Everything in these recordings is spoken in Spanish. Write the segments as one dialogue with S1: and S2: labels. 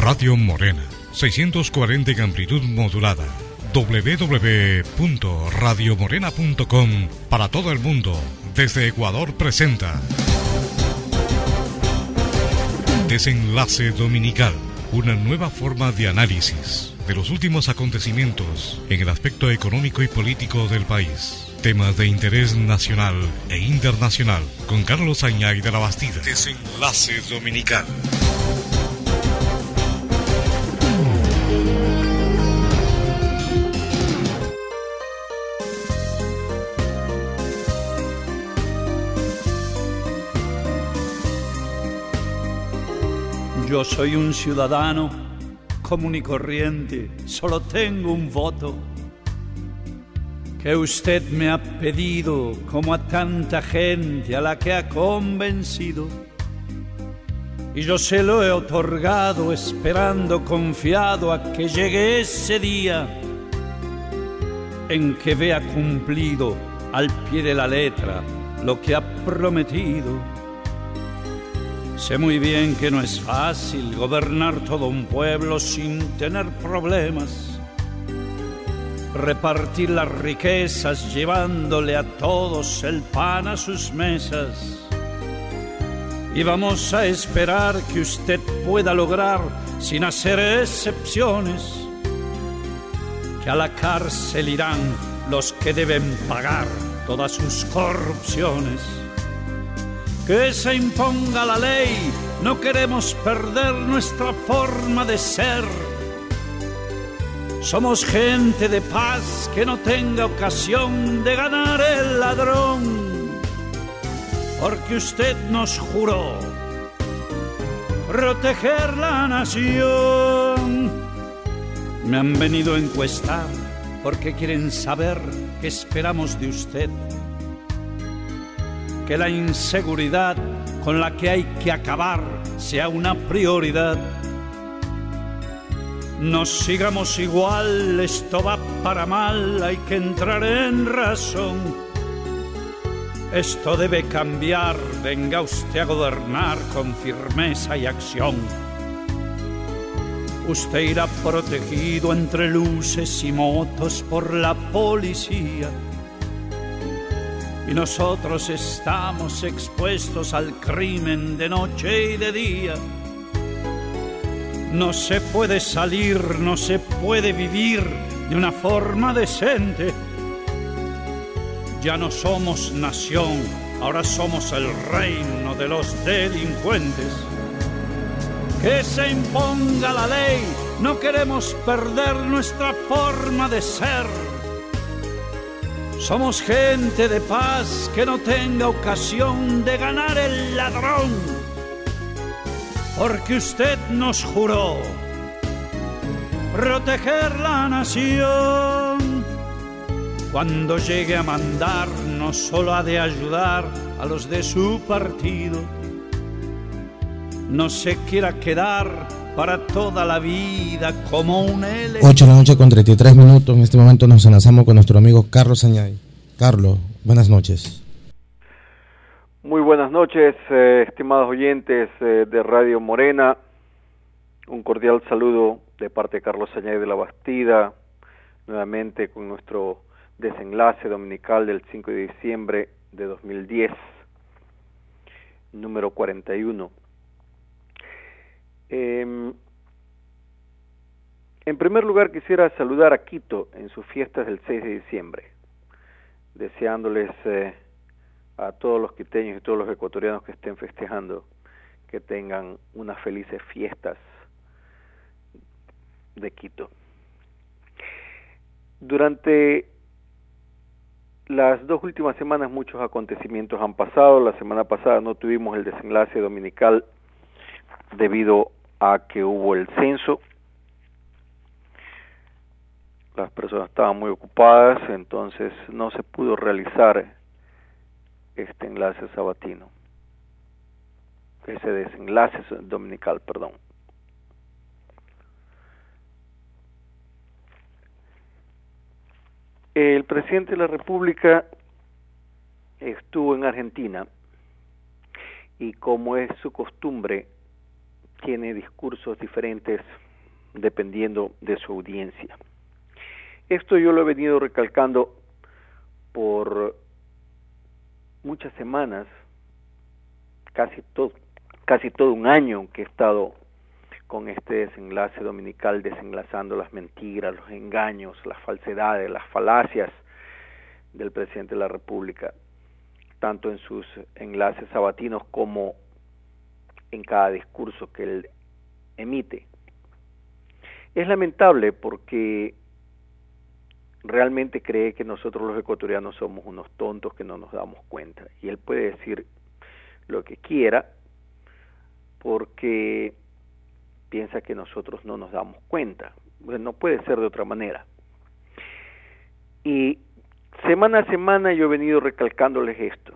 S1: Radio Morena, 640 en amplitud modulada. www.radiomorena.com para todo el mundo. Desde Ecuador presenta Desenlace Dominical, una nueva forma de análisis de los últimos acontecimientos en el aspecto económico y político del país. Temas de interés nacional e internacional con Carlos Añay de la Bastida. Desenlace Dominical.
S2: Yo soy un ciudadano común y corriente, solo tengo un voto que usted me ha pedido, como a tanta gente a la que ha convencido, y yo se lo he otorgado esperando confiado a que llegue ese día en que vea cumplido al pie de la letra lo que ha prometido. Sé muy bien que no es fácil gobernar todo un pueblo sin tener problemas, repartir las riquezas llevándole a todos el pan a sus mesas. Y vamos a esperar que usted pueda lograr, sin hacer excepciones, que a la cárcel irán los que deben pagar todas sus corrupciones. Que se imponga la ley, no queremos perder nuestra forma de ser. Somos gente de paz que no tenga ocasión de ganar el ladrón, porque usted nos juró proteger la nación. Me han venido a encuestar porque quieren saber qué esperamos de usted. Que la inseguridad con la que hay que acabar sea una prioridad. No sigamos igual, esto va para mal, hay que entrar en razón. Esto debe cambiar, venga usted a gobernar con firmeza y acción. Usted irá protegido entre luces y motos por la policía, y nosotros estamos expuestos al crimen de noche y de día. No se puede salir, no se puede vivir de una forma decente. Ya no somos nación, ahora somos el reino de los delincuentes. Que se imponga la ley, no queremos perder nuestra forma de ser. Somos gente de paz que no tenga ocasión de ganar el ladrón, porque usted nos juró proteger la nación. Cuando llegue a mandar, no solo ha de ayudar a los de su partido. No se quiera quedar para toda la vida como un elegido.
S3: 8 de la noche con 33 minutos. En este momento nos enlazamos con nuestro amigo Carlos Añay. Carlos, buenas noches.
S4: Muy buenas noches, estimados oyentes de Radio Morena. Un cordial saludo de parte de Carlos Añay de la Bastida, nuevamente con nuestro desenlace dominical del 5 de diciembre de 2010, número 41. En primer lugar quisiera saludar a Quito en sus fiestas del 6 de diciembre, deseándoles a todos los quiteños y todos los ecuatorianos que estén festejando que tengan unas felices fiestas de Quito. Durante las 2 últimas semanas muchos acontecimientos han pasado. La semana pasada no tuvimos el desenlace dominical debido a que hubo el censo. Las personas estaban muy ocupadas, entonces no se pudo realizar este enlace sabatino, ese desenlace dominical, perdón. El presidente de la República estuvo en Argentina y, como es su costumbre, tiene discursos diferentes dependiendo de su audiencia. Esto yo lo he venido recalcando por muchas semanas, casi todo un año que he estado con este desenlace dominical, desenlazando las mentiras, los engaños, las falsedades, las falacias del presidente de la República, tanto en sus enlaces sabatinos como en cada discurso que él emite. Es lamentable porque realmente cree que nosotros los ecuatorianos somos unos tontos que no nos damos cuenta. Y él puede decir lo que quiera porque piensa que nosotros no nos damos cuenta. Pues no puede ser de otra manera. Y semana a semana yo he venido recalcándoles esto.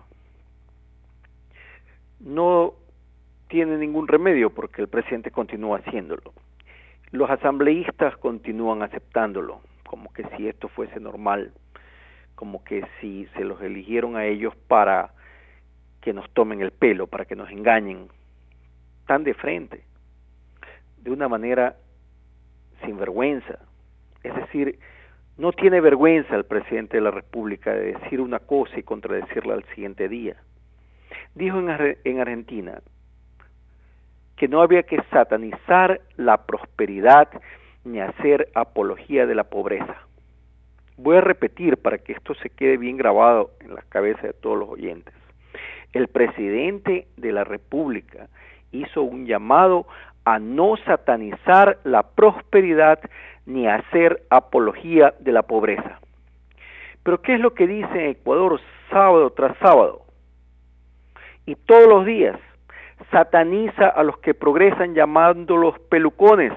S4: No tiene ningún remedio porque el presidente continúa haciéndolo. Los asambleístas continúan aceptándolo, como que si esto fuese normal, como que si se los eligieron a ellos para que nos tomen el pelo, para que nos engañen, tan de frente, de una manera sin vergüenza. Es decir, no tiene vergüenza el presidente de la República de decir una cosa y contradecirla al siguiente día. Dijo en Argentina que no había que satanizar la prosperidad ni hacer apología de la pobreza. Voy a repetir para que esto se quede bien grabado en la cabeza de todos los oyentes. El presidente de la República hizo un llamado a no satanizar la prosperidad ni hacer apología de la pobreza. Pero ¿qué es lo que dice en Ecuador sábado tras sábado? Y todos los días sataniza a los que progresan llamándolos pelucones.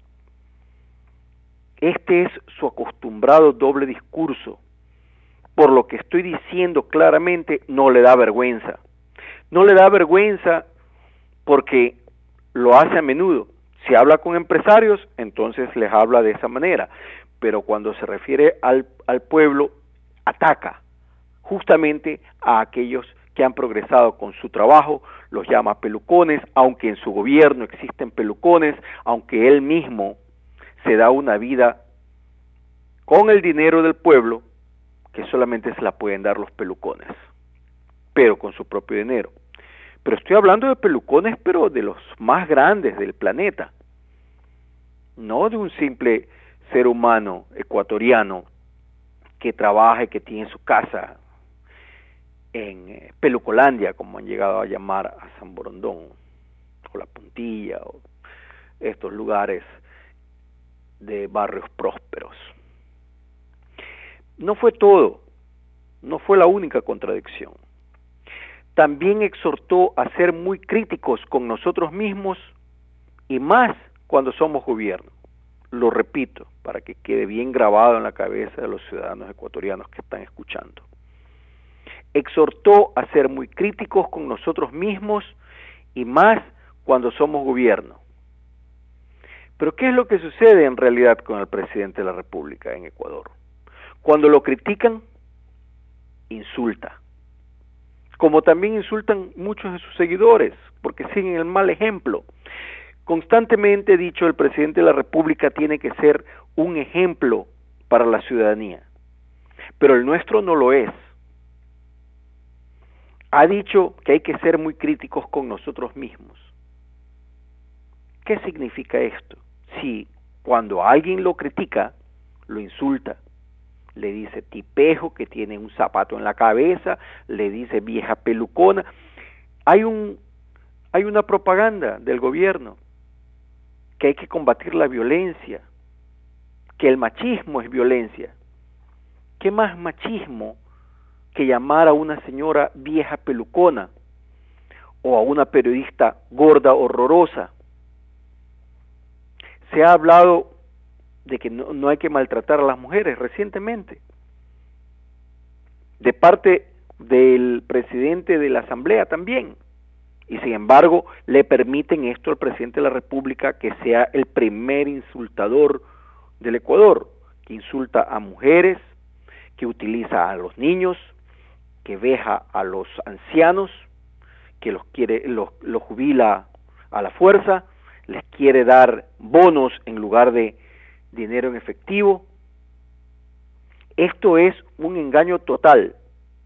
S4: Este es su acostumbrado doble discurso. Por lo que estoy diciendo claramente, no le da vergüenza. No le da vergüenza porque lo hace a menudo. Si habla con empresarios, entonces les habla de esa manera. Pero cuando se refiere al pueblo, ataca justamente a aquellos que han progresado con su trabajo, los llama pelucones, aunque en su gobierno existen pelucones, aunque él mismo se da una vida con el dinero del pueblo, que solamente se la pueden dar los pelucones, pero con su propio dinero. Pero estoy hablando de pelucones, pero de los más grandes del planeta, no de un simple ser humano ecuatoriano que trabaja y que tiene su casa en Pelucolandia, como han llegado a llamar a San Borondón, o La Puntilla, o estos lugares de barrios prósperos. No fue todo, no fue la única contradicción. También exhortó a ser muy críticos con nosotros mismos y más cuando somos gobierno. Lo repito, para que quede bien grabado en la cabeza de los ciudadanos ecuatorianos que están escuchando. Exhortó a ser muy críticos con nosotros mismos y más cuando somos gobierno. Pero ¿qué es lo que sucede en realidad con el presidente de la República en Ecuador? Cuando lo critican, insulta. Como también insultan muchos de sus seguidores, porque siguen el mal ejemplo. Constantemente he dicho, el presidente de la República tiene que ser un ejemplo para la ciudadanía, pero el nuestro no lo es. Ha dicho que hay que ser muy críticos con nosotros mismos. ¿Qué significa esto? Si cuando alguien lo critica, lo insulta, le dice tipejo, que tiene un zapato en la cabeza, le dice vieja pelucona, hay una propaganda del gobierno que hay que combatir la violencia, que el machismo es violencia. ¿Qué más machismo que llamar a una señora vieja pelucona o a una periodista gorda horrorosa? Se ha hablado de que no hay que maltratar a las mujeres recientemente, de parte del presidente de la Asamblea también, y sin embargo le permiten esto al presidente de la República, que sea el primer insultador del Ecuador, que insulta a mujeres, que utiliza a los niños, que veja a los ancianos, que los jubila a la fuerza, les quiere dar bonos en lugar de dinero en efectivo. Esto es un engaño total.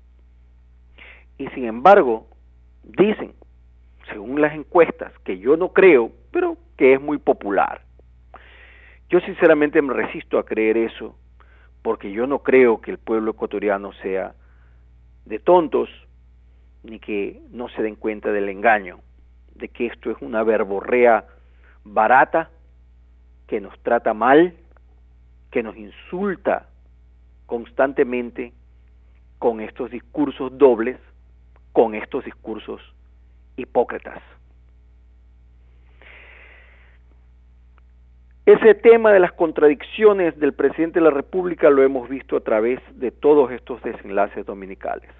S4: Y sin embargo, dicen, según las encuestas, que yo no creo, pero que es muy popular. Yo sinceramente me resisto a creer eso, porque yo no creo que el pueblo ecuatoriano sea de tontos, ni que no se den cuenta del engaño, de que esto es una verborrea barata, que nos trata mal, que nos insulta constantemente con estos discursos dobles, con estos discursos hipócritas. Ese tema de las contradicciones del presidente de la República lo hemos visto a través de todos estos desenlaces dominicales.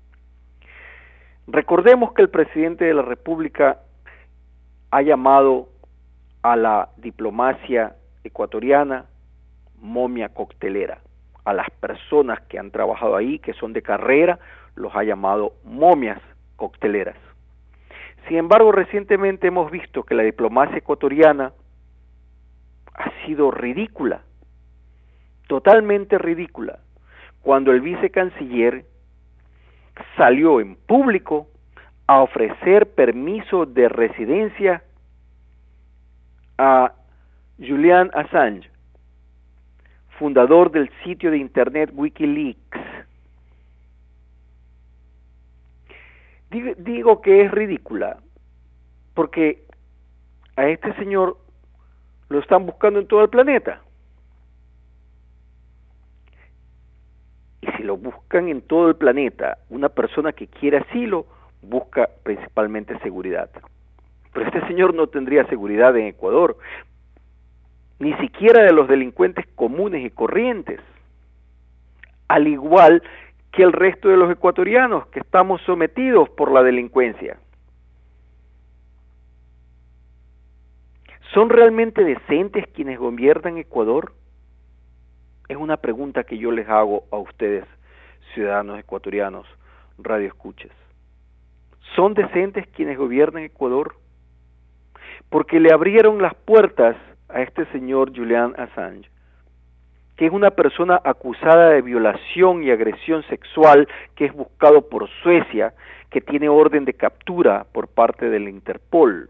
S4: Recordemos que el presidente de la República ha llamado a la diplomacia ecuatoriana momia coctelera. A las personas que han trabajado ahí, que son de carrera, los ha llamado momias cocteleras. Sin embargo, recientemente hemos visto que la diplomacia ecuatoriana ha sido ridícula, totalmente ridícula, cuando el vicecanciller salió en público a ofrecer permiso de residencia a Julian Assange, fundador del sitio de internet Wikileaks. Digo que es ridícula, porque a este señor lo están buscando en todo el planeta. Y si lo buscan en todo el planeta, una persona que quiere asilo busca principalmente seguridad. Pero este señor no tendría seguridad en Ecuador, ni siquiera de los delincuentes comunes y corrientes, al igual que el resto de los ecuatorianos que estamos sometidos por la delincuencia. ¿Son realmente decentes quienes gobiernan Ecuador? Es una pregunta que yo les hago a ustedes, ciudadanos ecuatorianos, radioescuchas. ¿Son decentes quienes gobiernan Ecuador? Porque le abrieron las puertas a este señor Julian Assange, que es una persona acusada de violación y agresión sexual, que es buscado por Suecia, que tiene orden de captura por parte del Interpol.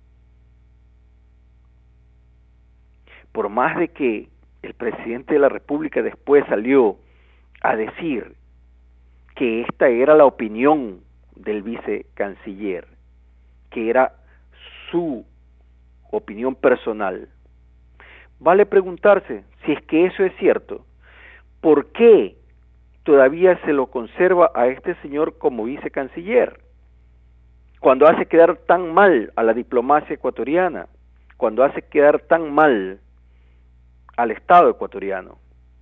S4: Por más de que el presidente de la República después salió a decir que esta era la opinión del vicecanciller, que era su opinión personal, vale preguntarse si es que eso es cierto, ¿por qué todavía se lo conserva a este señor como vicecanciller? Cuando hace quedar tan mal a la diplomacia ecuatoriana, cuando hace quedar tan mal al Estado ecuatoriano.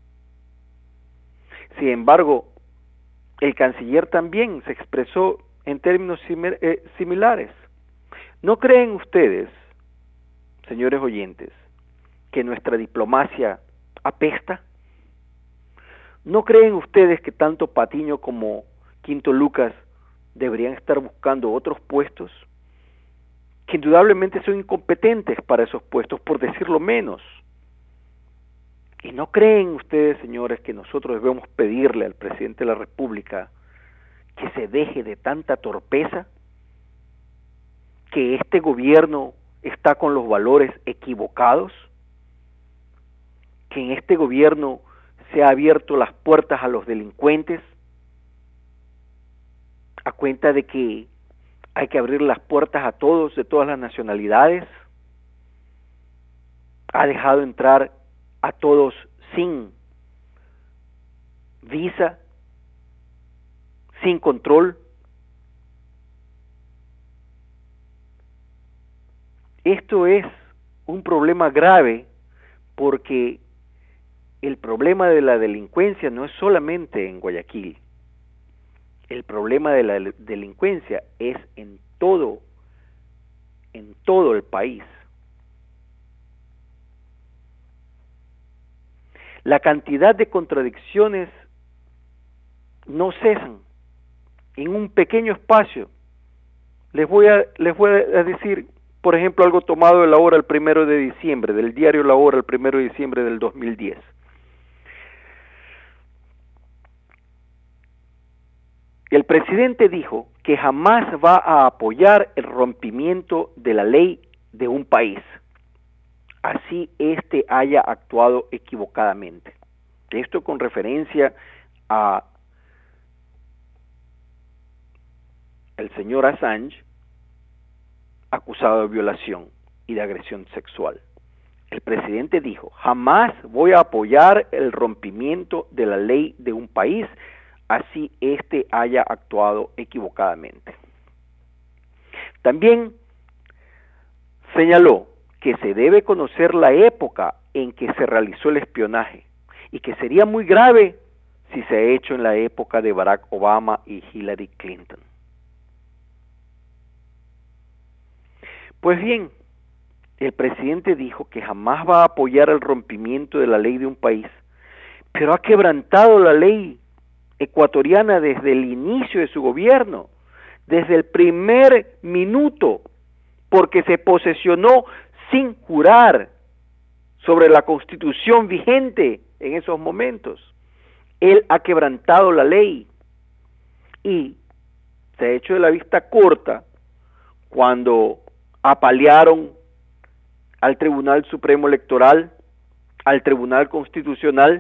S4: Sin embargo, el canciller también se expresó en términos similares. ¿No creen ustedes, señores oyentes, que nuestra diplomacia apesta? ¿No creen ustedes que tanto Patiño como Quinto Lucas deberían estar buscando otros puestos? Que indudablemente son incompetentes para esos puestos, por decirlo menos. ¿Y no creen ustedes, señores, que nosotros debemos pedirle al presidente de la República que se deje de tanta torpeza? ¿Que este gobierno está con los valores equivocados? ¿Que en este gobierno se ha abierto las puertas a los delincuentes a cuenta de que hay que abrir las puertas a todos, de todas las nacionalidades? ¿Ha dejado entrar a todos sin visa, sin control? Esto es un problema grave, porque el problema de la delincuencia no es solamente en Guayaquil. El problema de la delincuencia es en todo el país. La cantidad de contradicciones no cesan. En un pequeño espacio les voy a decir por ejemplo, algo tomado de La Hora el 1 de diciembre, del diario La Hora el 1 de diciembre del 2010. El presidente dijo que jamás va a apoyar el rompimiento de la ley de un país, así éste haya actuado equivocadamente. Esto con referencia a el señor Assange, acusado de violación y de agresión sexual. El presidente dijo, jamás voy a apoyar el rompimiento de la ley de un país, así éste haya actuado equivocadamente. También señaló que se debe conocer la época en que se realizó el espionaje y que sería muy grave si se ha hecho en la época de Barack Obama y Hillary Clinton. Pues bien, el presidente dijo que jamás va a apoyar el rompimiento de la ley de un país, pero ha quebrantado la ley ecuatoriana desde el inicio de su gobierno, desde el primer minuto, porque se posesionó sin jurar sobre la Constitución vigente en esos momentos. Él ha quebrantado la ley y se ha hecho de la vista corta cuando apalearon al Tribunal Supremo Electoral, al Tribunal Constitucional,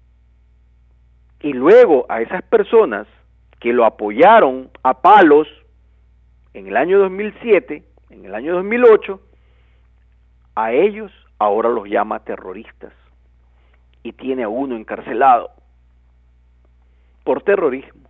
S4: y luego a esas personas que lo apoyaron a palos en el año 2007, en el año 2008, a ellos ahora los llama terroristas y tiene a uno encarcelado por terrorismo.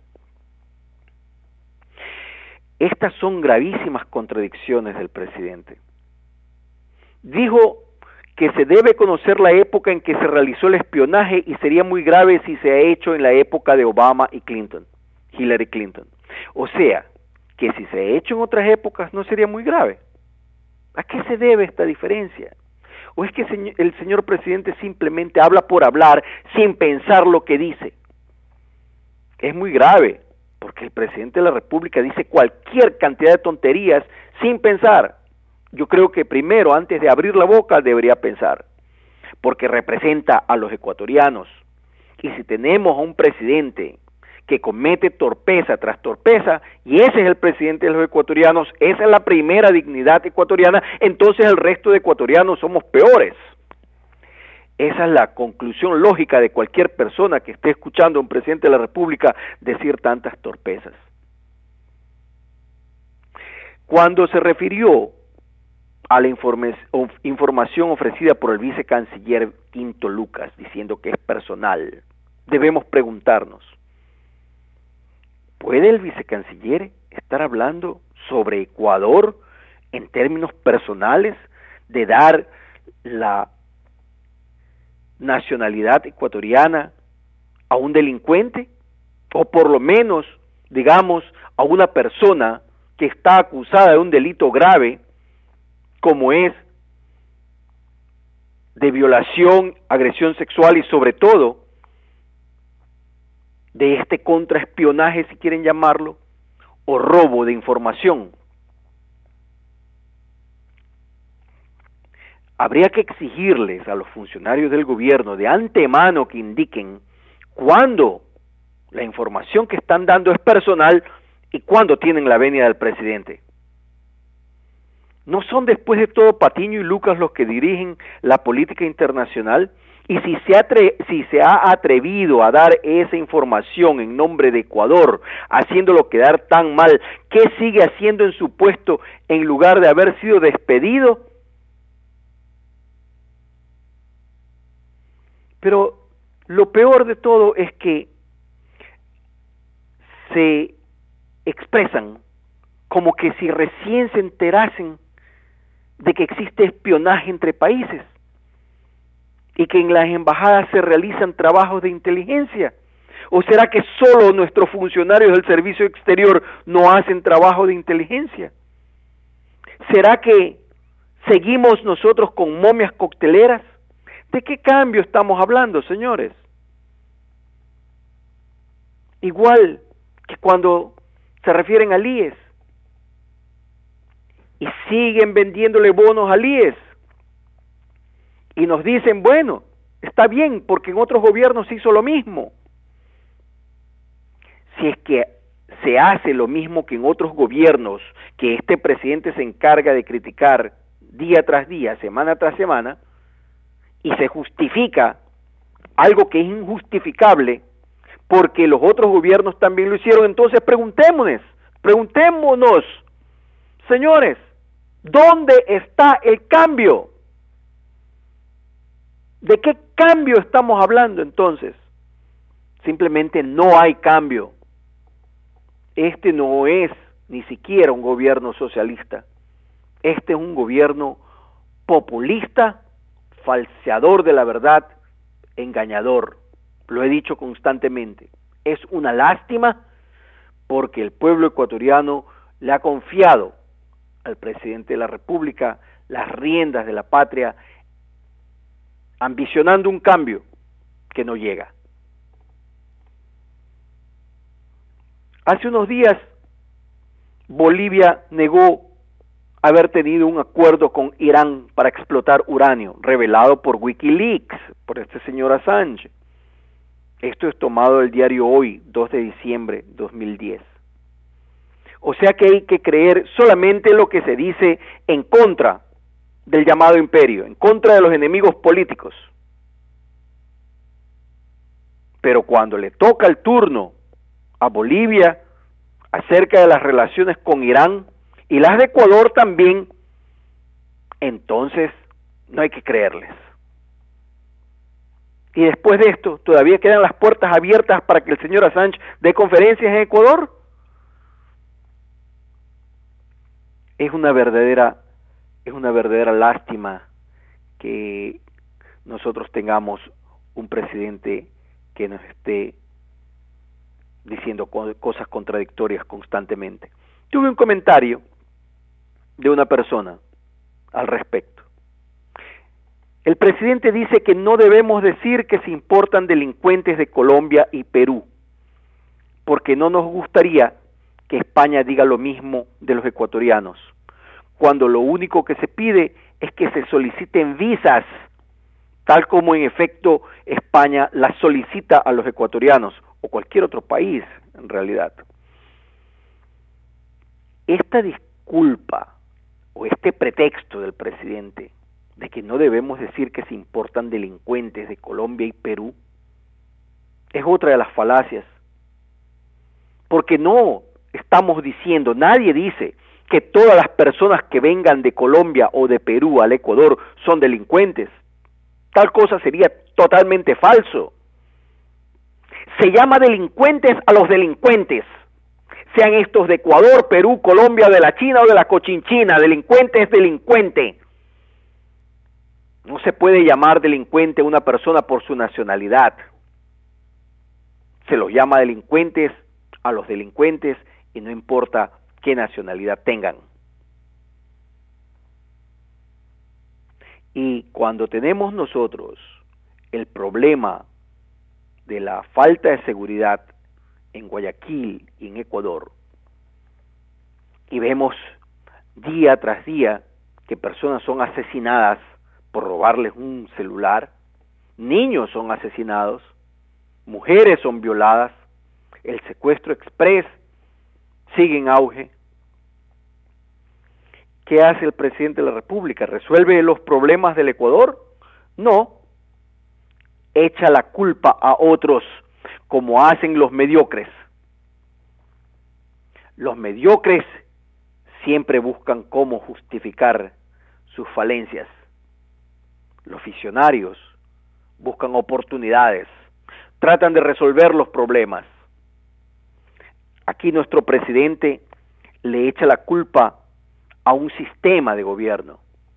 S4: Estas son gravísimas contradicciones del presidente. Dijo que se debe conocer la época en que se realizó el espionaje y sería muy grave si se ha hecho en la época de Obama y Clinton, Hillary Clinton. O sea, que si se ha hecho en otras épocas no sería muy grave. ¿A qué se debe esta diferencia? ¿O es que el señor presidente simplemente habla por hablar sin pensar lo que dice? Es muy grave, porque el presidente de la República dice cualquier cantidad de tonterías sin pensar. Yo creo que primero, antes de abrir la boca, debería pensar, porque representa a los ecuatorianos. Y si tenemos a un presidente que comete torpeza tras torpeza, y ese es el presidente de los ecuatorianos, esa es la primera dignidad ecuatoriana, entonces el resto de ecuatorianos somos peores. Esa es la conclusión lógica de cualquier persona que esté escuchando a un presidente de la República decir tantas torpezas. Cuando se refirió a la información ofrecida por el vicecanciller Quinto Lucas, diciendo que es personal, debemos preguntarnos, ¿puede el vicecanciller estar hablando sobre Ecuador en términos personales, de dar la nacionalidad ecuatoriana a un delincuente? O por lo menos, digamos, a una persona que está acusada de un delito grave, como es de violación, agresión sexual y sobre todo de este contraespionaje, si quieren llamarlo, o robo de información. Habría que exigirles a los funcionarios del gobierno de antemano que indiquen cuándo la información que están dando es personal y cuándo tienen la venia del presidente. ¿No son después de todo Patiño y Lucas los que dirigen la política internacional? Y si se ha atrevido a dar esa información en nombre de Ecuador, haciéndolo quedar tan mal, ¿qué sigue haciendo en su puesto en lugar de haber sido despedido? Pero lo peor de todo es que se expresan como que si recién se enterasen de que existe espionaje entre países y que en las embajadas se realizan trabajos de inteligencia. ¿O será que solo nuestros funcionarios del servicio exterior no hacen trabajo de inteligencia? ¿Será que seguimos nosotros con momias cocteleras? ¿De qué cambio estamos hablando, señores? Igual que cuando se refieren al IES. y siguen vendiéndole bonos al IES. Y nos dicen, bueno, está bien, porque en otros gobiernos se hizo lo mismo. Si es que se hace lo mismo que en otros gobiernos, que este presidente se encarga de criticar día tras día, semana tras semana, y se justifica algo que es injustificable, porque los otros gobiernos también lo hicieron, entonces preguntémonos, señores, ¿dónde está el cambio? ¿De qué cambio estamos hablando entonces? Simplemente no hay cambio. Este no es ni siquiera un gobierno socialista. Este es un gobierno populista, falseador de la verdad, engañador. Lo he dicho constantemente. Es una lástima porque el pueblo ecuatoriano le ha confiado al presidente de la República las riendas de la patria, ambicionando un cambio que no llega. Hace unos días, Bolivia negó haber tenido un acuerdo con Irán para explotar uranio, revelado por Wikileaks, por este señor Assange. Esto es tomado del diario Hoy, 2 de diciembre de 2010. O sea que hay que creer solamente lo que se dice en contra del llamado imperio, en contra de los enemigos políticos. Pero cuando le toca el turno a Bolivia acerca de las relaciones con Irán y las de Ecuador también, entonces no hay que creerles. Y después de esto, ¿todavía quedan las puertas abiertas para que el señor Assange dé conferencias en Ecuador? Es una verdadera lástima que nosotros tengamos un presidente que nos esté diciendo cosas contradictorias constantemente. Tuve un comentario de una persona al respecto. El presidente dice que no debemos decir que se importan delincuentes de Colombia y Perú, porque no nos gustaría que España diga lo mismo de los ecuatorianos, cuando lo único que se pide es que se soliciten visas, tal como en efecto España las solicita a los ecuatorianos, o cualquier otro país en realidad. Esta disculpa o este pretexto del presidente de que no debemos decir que se importan delincuentes de Colombia y Perú es otra de las falacias, porque no estamos diciendo, nadie dice que todas las personas que vengan de Colombia o de Perú al Ecuador son delincuentes. Tal cosa sería totalmente falso. Se llama delincuentes a los delincuentes, sean estos de Ecuador, Perú, Colombia, de la China o de la Cochinchina. Delincuente es delincuente. No se puede llamar delincuente a una persona por su nacionalidad. Se los llama delincuentes a los delincuentes y no importa qué nacionalidad tengan. Y cuando tenemos nosotros el problema de la falta de seguridad en Guayaquil y en Ecuador, y vemos día tras día que personas son asesinadas por robarles un celular, niños son asesinados, mujeres son violadas, el secuestro express sigue en auge. ¿Qué hace el presidente de la República? ¿Resuelve los problemas del Ecuador? No. Echa la culpa a otros, como hacen los mediocres. Los mediocres siempre buscan cómo justificar sus falencias. Los visionarios buscan oportunidades, tratan de resolver los problemas. Aquí nuestro presidente le echa la culpa a un sistema de gobierno,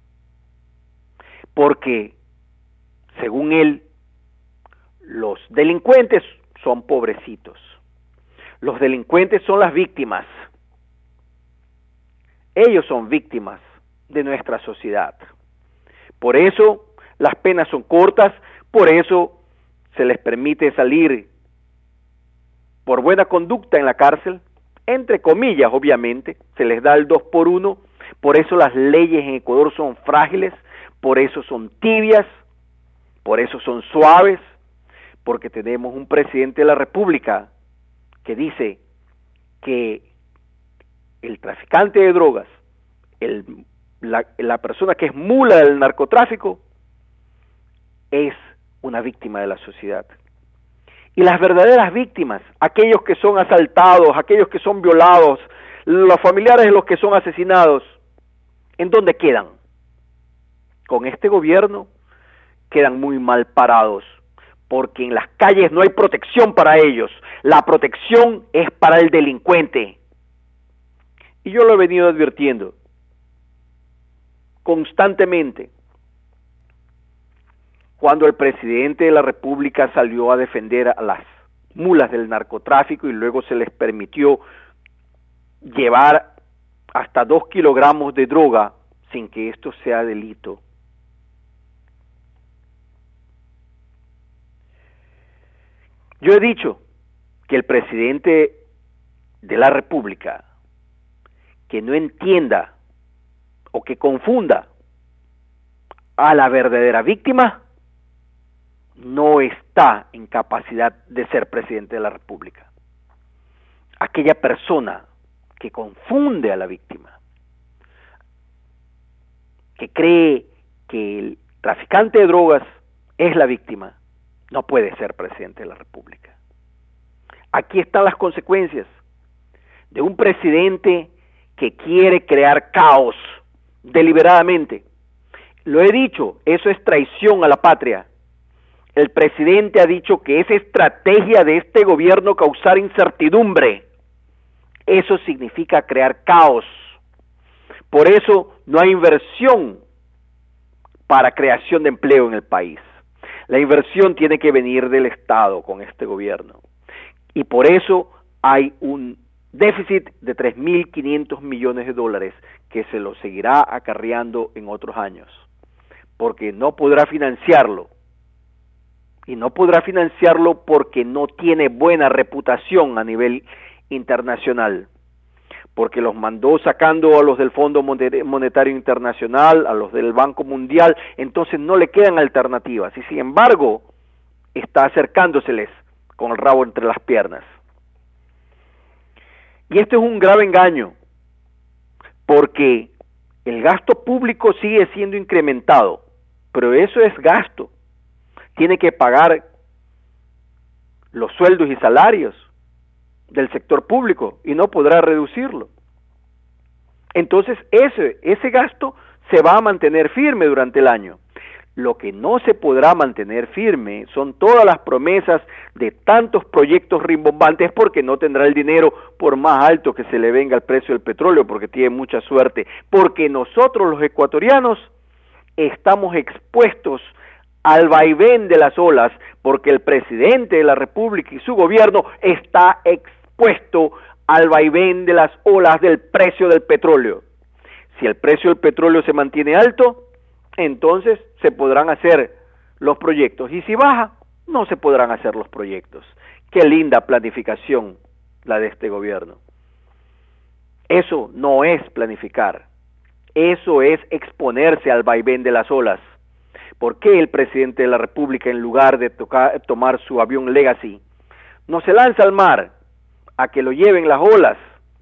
S4: porque según él, los delincuentes son pobrecitos, los delincuentes son las víctimas, ellos son víctimas de nuestra sociedad, por eso las penas son cortas, por eso se les permite salir por buena conducta en la cárcel, entre comillas obviamente, se les da el 2 por 1, Por eso las leyes en Ecuador son frágiles, por eso son tibias, por eso son suaves, porque tenemos un presidente de la República que dice que el traficante de drogas, la persona que es mula del narcotráfico, es una víctima de la sociedad. Y las verdaderas víctimas, aquellos que son asaltados, aquellos que son violados, los familiares de los que son asesinados, ¿en dónde quedan? Con este gobierno quedan muy mal parados, porque en las calles no hay protección para ellos, la protección es para el delincuente. Y yo lo he venido advirtiendo constantemente. Cuando el presidente de la República salió a defender a las mulas del narcotráfico y luego se les permitió llevar hasta 2 kilogramos de droga sin que esto sea delito. Yo he dicho que el presidente de la República que no entienda o que confunda a la verdadera víctima no está en capacidad de ser presidente de la República. Aquella persona que confunde a la víctima, que cree que el traficante de drogas es la víctima, no puede ser presidente de la República. Aquí están las consecuencias de un presidente que quiere crear caos deliberadamente. Lo he dicho, eso es traición a la patria. El presidente ha dicho que es estrategia de este gobierno causar incertidumbre. Eso significa crear caos. Por eso no hay inversión para creación de empleo en el país. La inversión tiene que venir del Estado con este gobierno. Y por eso hay un déficit de 3.500 millones de dólares que se lo seguirá acarreando en otros años, porque no podrá financiarlo. Y no podrá financiarlo porque no tiene buena reputación a nivel internacional, porque los mandó sacando a los del Fondo Monetario Internacional, a los del Banco Mundial, entonces no le quedan alternativas, y sin embargo está acercándoseles con el rabo entre las piernas. Y esto es un grave engaño, porque el gasto público sigue siendo incrementado, pero eso es gasto. Tiene que pagar los sueldos y salarios del sector público y no podrá reducirlo. Entonces ese gasto se va a mantener firme durante el año. Lo que no se podrá mantener firme son todas las promesas de tantos proyectos rimbombantes, porque no tendrá el dinero por más alto que se le venga el precio del petróleo, porque tiene mucha suerte, porque nosotros los ecuatorianos estamos expuestos al vaivén de las olas, porque el presidente de la República y su gobierno está expuesto al vaivén de las olas del precio del petróleo. Si el precio del petróleo se mantiene alto, entonces se podrán hacer los proyectos, y si baja, no se podrán hacer los proyectos. Qué linda planificación la de este gobierno. Eso no es planificar, eso es exponerse al vaivén de las olas. ¿Por qué el presidente de la República, en lugar de tomar su avión Legacy, no se lanza al mar a que lo lleven las olas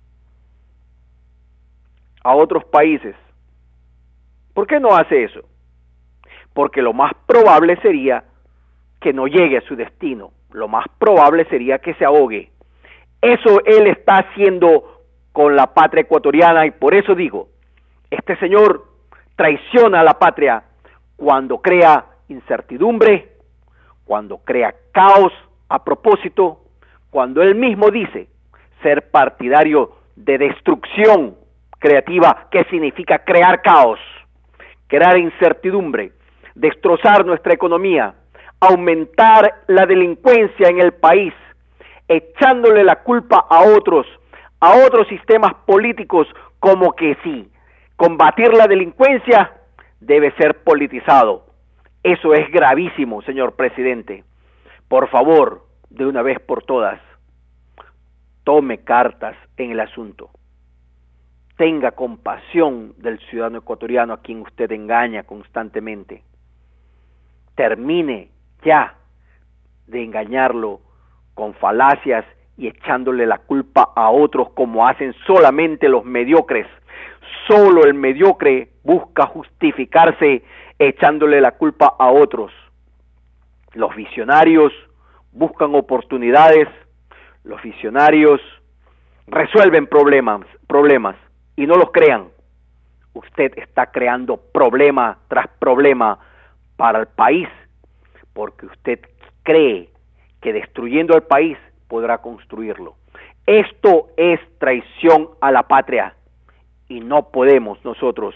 S4: a otros países? ¿Por qué no hace eso? Porque lo más probable sería que no llegue a su destino, lo más probable sería que se ahogue. Eso él está haciendo con la patria ecuatoriana, y por eso digo, este señor traiciona a la patria cuando crea incertidumbre, cuando crea caos a propósito, cuando él mismo dice ser partidario de destrucción creativa, que significa crear caos, crear incertidumbre, destrozar nuestra economía, aumentar la delincuencia en el país, echándole la culpa a otros sistemas políticos, como que sí, combatir la delincuencia debe ser politizado. Eso es gravísimo, señor presidente. Por favor, de una vez por todas, tome cartas en el asunto. tenga compasión del ciudadano ecuatoriano a quien usted engaña constantemente. Termine ya de engañarlo con falacias y echándole la culpa a otros como hacen solamente los mediocres. Solo el mediocre busca justificarse echándole la culpa a otros. Los visionarios buscan oportunidades, los visionarios resuelven problemas y no los crean. Usted está creando problema tras problema para el país porque usted cree que destruyendo el país podrá construirlo. Esto es traición a la patria y no podemos nosotros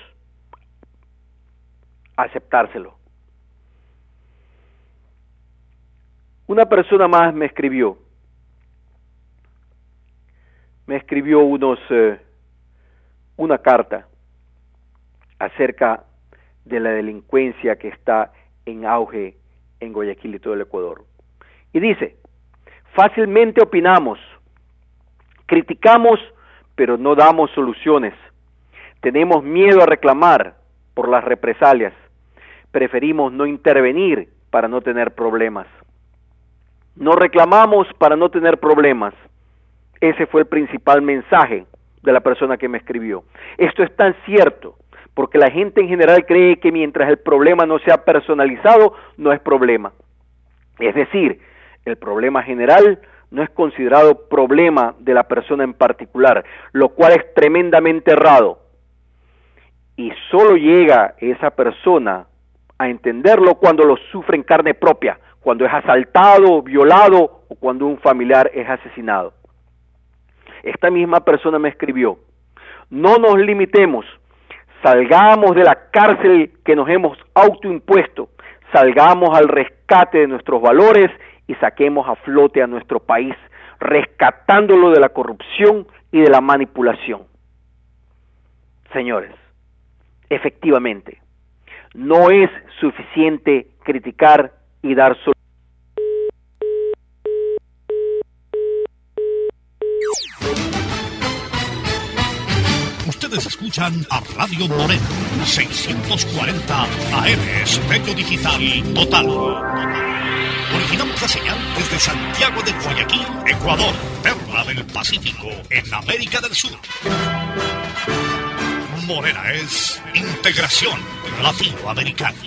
S4: aceptárselo. Una persona más me escribió una carta acerca de la delincuencia que está en auge en Guayaquil y todo el Ecuador. Y dice: fácilmente opinamos, criticamos, pero no damos soluciones. Tenemos miedo a reclamar por las represalias. Preferimos no intervenir para no tener problemas. No reclamamos para no tener problemas. Ese fue el principal mensaje de la persona que me escribió. Esto es tan cierto, porque la gente en general cree que mientras el problema no sea personalizado, no es problema. Es decir, el problema general no es considerado problema de la persona en particular, lo cual es tremendamente errado. Y solo llega esa persona a entenderlo cuando lo sufre en carne propia, cuando es asaltado, violado o cuando un familiar es asesinado. Esta misma persona me escribió: no nos limitemos, salgamos de la cárcel que nos hemos autoimpuesto, salgamos al rescate de nuestros valores y saquemos a flote a nuestro país, rescatándolo de la corrupción y de la manipulación. Señores, efectivamente, no es suficiente criticar y dar soluciones.
S5: Ustedes escuchan a Radio Morena, 640 AM, espectro digital total. Originamos la señal desde Santiago de Guayaquil, Ecuador, perla del Pacífico, en América del Sur. Morena es integración latinoamericana.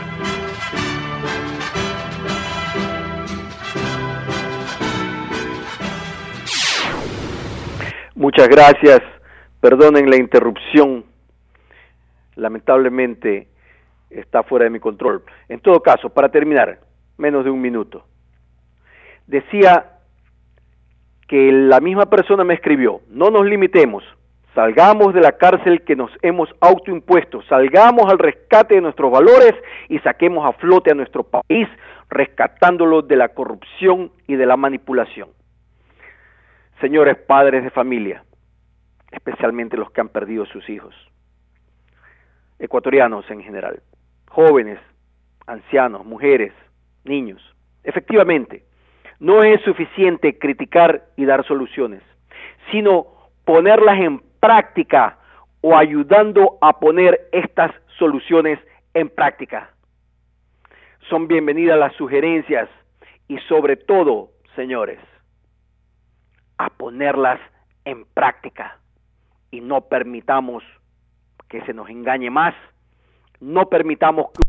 S4: Muchas gracias. Perdonen la interrupción. Lamentablemente está fuera de mi control. En todo caso, para terminar, menos de un minuto. Decía que la misma persona me escribió: no nos limitemos, salgamos de la cárcel que nos hemos autoimpuesto, salgamos al rescate de nuestros valores y saquemos a flote a nuestro país, rescatándolo de la corrupción y de la manipulación. Señores padres de familia, especialmente los que han perdido sus hijos, ecuatorianos en general, jóvenes, ancianos, mujeres, niños. Efectivamente, no es suficiente criticar y dar soluciones, sino ponerlas en práctica o ayudando a poner estas soluciones en práctica. Son bienvenidas las sugerencias y sobre todo, señores, a ponerlas en práctica. Y no permitamos que se nos engañe más, no permitamos que...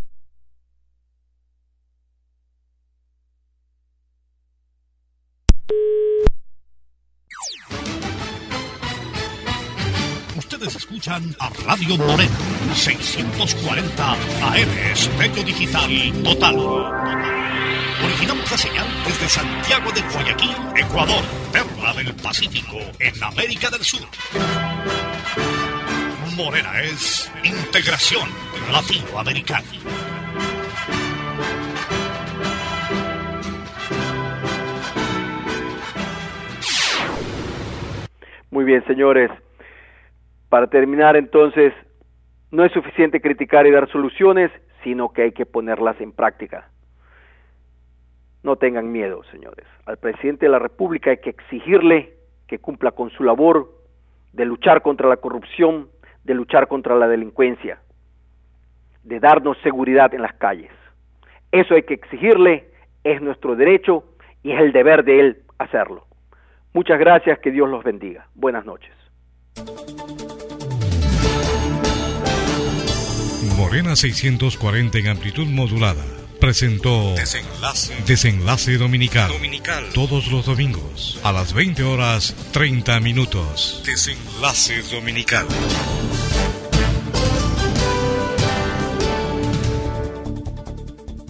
S5: Ustedes escuchan a Radio Morena, 640 AM, espectro digital total. Originamos la señal desde Santiago de Guayaquil, Ecuador, perla del Pacífico, en América del Sur. Morena es integración latinoamericana.
S4: Muy bien, señores. Para terminar, entonces, no es suficiente criticar y dar soluciones, sino que hay que ponerlas en práctica. No tengan miedo, señores. Al presidente de la República hay que exigirle que cumpla con su labor de luchar contra la corrupción, de luchar contra la delincuencia, de darnos seguridad en las calles. Eso hay que exigirle, es nuestro derecho y es el deber de él hacerlo. Muchas gracias, que Dios los bendiga. Buenas noches.
S1: Morena 640 en amplitud modulada presentó Desenlace Dominical. Todos los domingos a las 20 horas 30 minutos. Desenlace Dominical.